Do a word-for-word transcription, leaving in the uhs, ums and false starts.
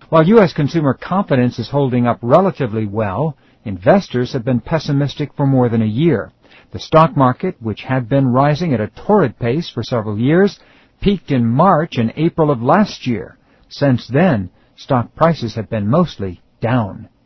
While U S consumer confidence is holding up relatively well, investors have been pessimistic for more than a year. The stock market, which had been rising at a torrid pace for several years, peaked in March and April of last year. Since then, stock prices have been mostly down.